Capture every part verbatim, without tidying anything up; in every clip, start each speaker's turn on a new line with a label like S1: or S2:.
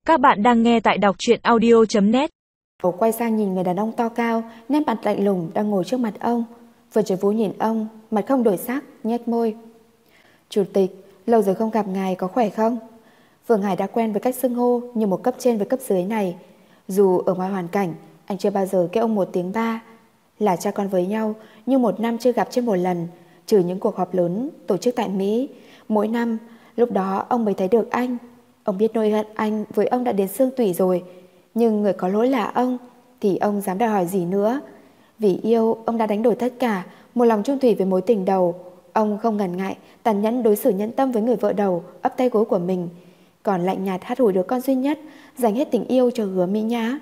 S1: Các bạn đang nghe tại đọc truyện audio chấm net.
S2: Cậu quay sang nhìn người đàn ông to cao, nét mặt lạnh lùng đang ngồi trước mặt ông. Vừa Trời Vũ nhìn ông, mặt không đổi sắc, nhếch môi. Chủ tịch, lâu rồi không gặp ngài, có khỏe không? Vương Hải đã quen với cách xưng hô như một cấp trên với cấp dưới này. Dù ở ngoài hoàn cảnh, anh chưa bao giờ kêu ông một tiếng ba. Là cha con với nhau, nhưng một năm chưa gặp trên một lần, trừ những cuộc họp lớn tổ chức tại Mỹ. Mỗi năm, lúc đó ông mới thấy được anh. Ông biết nỗi hận anh với ông đã đến xương tủy rồi, nhưng người có lỗi là ông, thì ông dám đòi hỏi gì nữa. Vì yêu, ông đã đánh đổi tất cả, một lòng chung thủy với mối tình đầu. Ông không ngần ngại, tàn nhẫn đối xử nhẫn tâm với người vợ đầu, ấp tay gối của mình. Còn lạnh nhạt hắt hủi đứa con duy nhất, dành hết tình yêu cho Hứa Mỹ Nhã.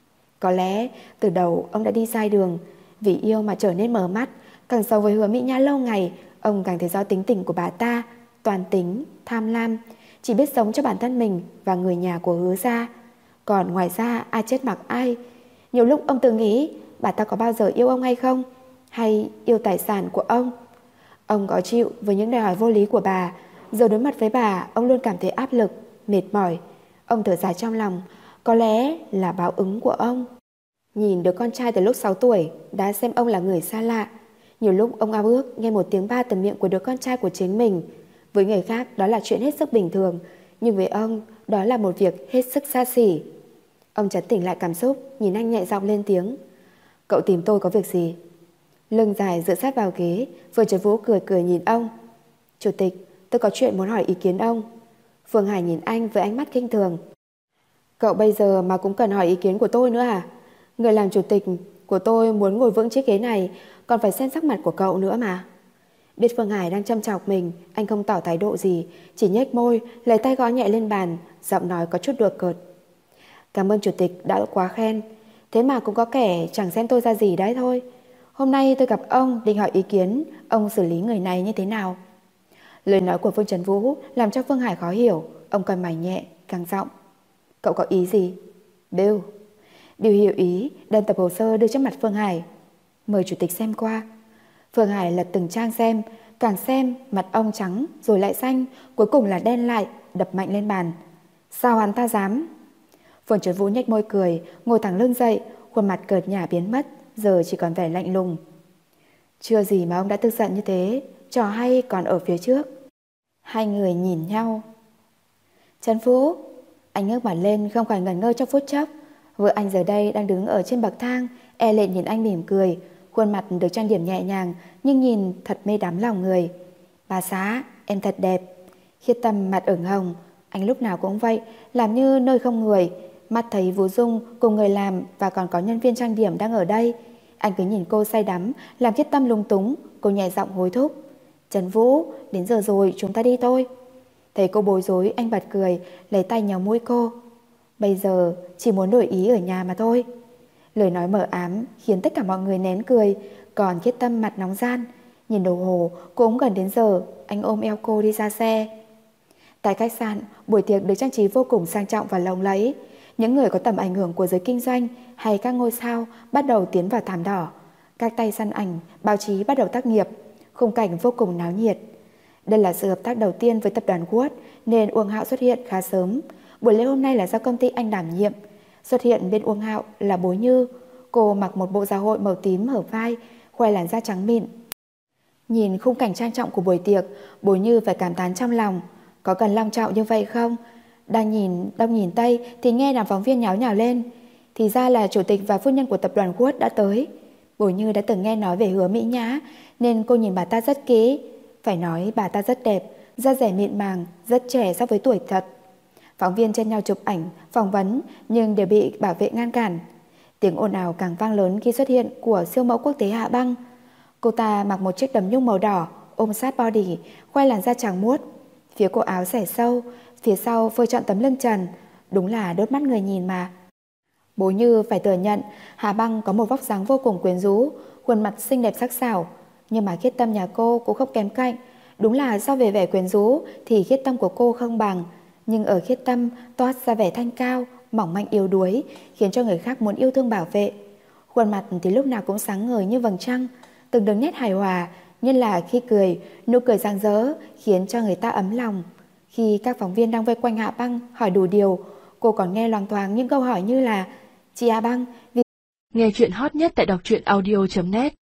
S2: Có lẽ từ đầu ông đã đi sai đường, vì yêu mà trở nên mờ mắt. Càng sống với Hứa Mỹ Nhã lâu ngày, ông càng thấy rõ tính tình của bà ta, toàn tính, tham lam, chỉ biết sống cho bản thân mình và người nhà của Hứa gia. Còn ngoài ra ai chết mặc ai. Nhiều lúc ông từng nghĩ bà ta có bao giờ yêu ông hay không, hay yêu tài sản của ông. Ông có chịu với những đòi hỏi vô lý của bà. Giờ đối mặt với bà, ông luôn cảm thấy áp lực, mệt mỏi. Ông thở dài trong lòng, có lẽ là báo ứng của ông. Nhìn đứa con trai từ lúc sáu tuổi đã xem ông là người xa lạ. Nhiều lúc ông ao ước nghe một tiếng ba từ miệng của đứa con trai của chính mình. Với người khác đó là chuyện hết sức bình thường, nhưng với ông đó là một việc hết sức xa xỉ. Ông trấn tĩnh lại cảm xúc, nhìn anh nhẹ giọng lên tiếng. Cậu tìm tôi có việc gì? Lưng dài dựa sát vào ghế, Vương Trấn Vũ cười cười nhìn ông. Chủ tịch, tôi có chuyện muốn hỏi ý kiến ông. Phương Hải nhìn anh với ánh mắt khinh thường. Cậu bây giờ mà cũng cần hỏi ý kiến của tôi nữa à? Người làm chủ tịch của tôi muốn ngồi vững chiếc ghế này, còn phải xem sắc mặt của cậu nữa mà. Biết Phương Hải đang châm chọc mình, anh không tỏ thái độ gì, chỉ nhếch môi, lấy tay gõ nhẹ lên bàn, giọng nói có chút đùa cợt. Cảm ơn chủ tịch đã quá khen, thế mà cũng có kẻ chẳng xem tôi ra gì đấy thôi. Hôm nay tôi gặp ông định hỏi ý kiến, ông xử lý người này như thế nào? Lời nói của Vương Trấn Vũ làm cho Phương Hải khó hiểu, ông cau mày nhẹ, gằn giọng. Cậu có ý gì? Bill. Bill hiểu ý, đem tập hồ sơ đưa trước mặt Phương Hải. Mời chủ tịch xem qua. Phương Hải lật từng trang xem, càng xem mặt ông trắng rồi lại xanh, cuối cùng là đen lại, đập mạnh lên bàn. Sao hắn ta dám? Vương Trấn Vũ nhếch môi cười, ngồi thẳng lưng dậy, khuôn mặt cợt nhả biến mất, giờ chỉ còn vẻ lạnh lùng. Chưa gì mà ông đã tức giận như thế, trò hay còn ở phía trước. Hai người nhìn nhau. Trấn Vũ, anh ngước mặt lên không khỏi ngẩn ngơ trong phút chốc. Vợ anh giờ đây đang đứng ở trên bậc thang, e lệ nhìn anh mỉm cười, khuôn mặt được trang điểm nhẹ nhàng nhưng nhìn thật mê đắm lòng người. Bà xã, em thật đẹp. Khiết Tâm mặt ửng hồng, anh lúc nào cũng vậy, làm như nơi không người. Mắt thấy Vũ Dung cùng người làm và còn có nhân viên trang điểm đang ở đây. Anh cứ nhìn cô say đắm, làm Khiết Tâm lung túng. Cô nhẹ giọng hối thúc. Trấn Vũ, đến giờ rồi, chúng ta đi thôi. Thấy cô bối rối, anh bật cười, lấy tay nhéo mũi cô. Bây giờ chỉ muốn đổi ý ở nhà mà thôi. Lời nói mờ ám khiến tất cả mọi người nén cười. Còn Khiết Tâm mặt nóng gian. Nhìn đồng hồ, cô cũng gần đến giờ. Anh ôm eo cô đi ra xe. Tại khách sạn, buổi tiệc được trang trí vô cùng sang trọng và lộng lẫy. Những người có tầm ảnh hưởng của giới kinh doanh hay các ngôi sao bắt đầu tiến vào thảm đỏ. Các tay săn ảnh, báo chí bắt đầu tác nghiệp. Khung cảnh vô cùng náo nhiệt. Đây là sự hợp tác đầu tiên với tập đoàn Wood, nên Uông Hạo xuất hiện khá sớm. Buổi lễ hôm nay là do công ty anh đảm nhiệm. Xuất hiện bên Uông Hạo là Bối Như. Cô mặc một bộ dạ hội màu tím hở vai, khoe làn da trắng mịn. Nhìn khung cảnh trang trọng của buổi tiệc, Bối Như phải cảm thán trong lòng. Có cần long trọng như vậy không? Đang nhìn đông nhìn tây thì nghe đám phóng viên nháo nhào lên. Thì ra là chủ tịch và phu nhân của tập đoàn Wood đã tới. Bối Như đã từng nghe nói về Hứa Mỹ Nhã, nên cô nhìn bà ta rất kỹ. Phải nói bà ta rất đẹp, da dẻ mịn màng, rất trẻ so với tuổi thật. Phóng viên chen nhau chụp ảnh, phỏng vấn nhưng đều bị bảo vệ ngăn cản. Tiếng ồn ào càng vang lớn khi xuất hiện của siêu mẫu quốc tế Hạ Băng. Cô ta mặc một chiếc đầm nhung màu đỏ, ôm sát body, khoe làn da trắng muốt. Phía cổ áo xẻ sâu, phía sau phơi trọn tấm lưng trần, đúng là đốt mắt người nhìn mà. Bố Như phải thừa nhận Hạ Băng có một vóc dáng vô cùng quyến rũ, khuôn mặt xinh đẹp sắc sảo, nhưng mà Khiết Tâm nhà cô cũng không kém cạnh. Đúng là so về vẻ quyến rũ thì Khiết Tâm của cô không bằng, nhưng ở Khiết Tâm toát ra vẻ thanh cao, mỏng manh yếu đuối, khiến cho người khác muốn yêu thương bảo vệ. Khuôn mặt thì lúc nào cũng sáng ngời như vầng trăng, từng đường nét hài hòa, nhất là khi cười, nụ cười rạng rỡ khiến cho người ta ấm lòng. Khi các phóng viên đang vây quanh Hạ Băng hỏi đủ điều, Cô còn nghe loằng thoáng những câu hỏi như là: Chị A Băng, vì...
S1: Nghe chuyện hot nhất tại đọc truyện audio chấm net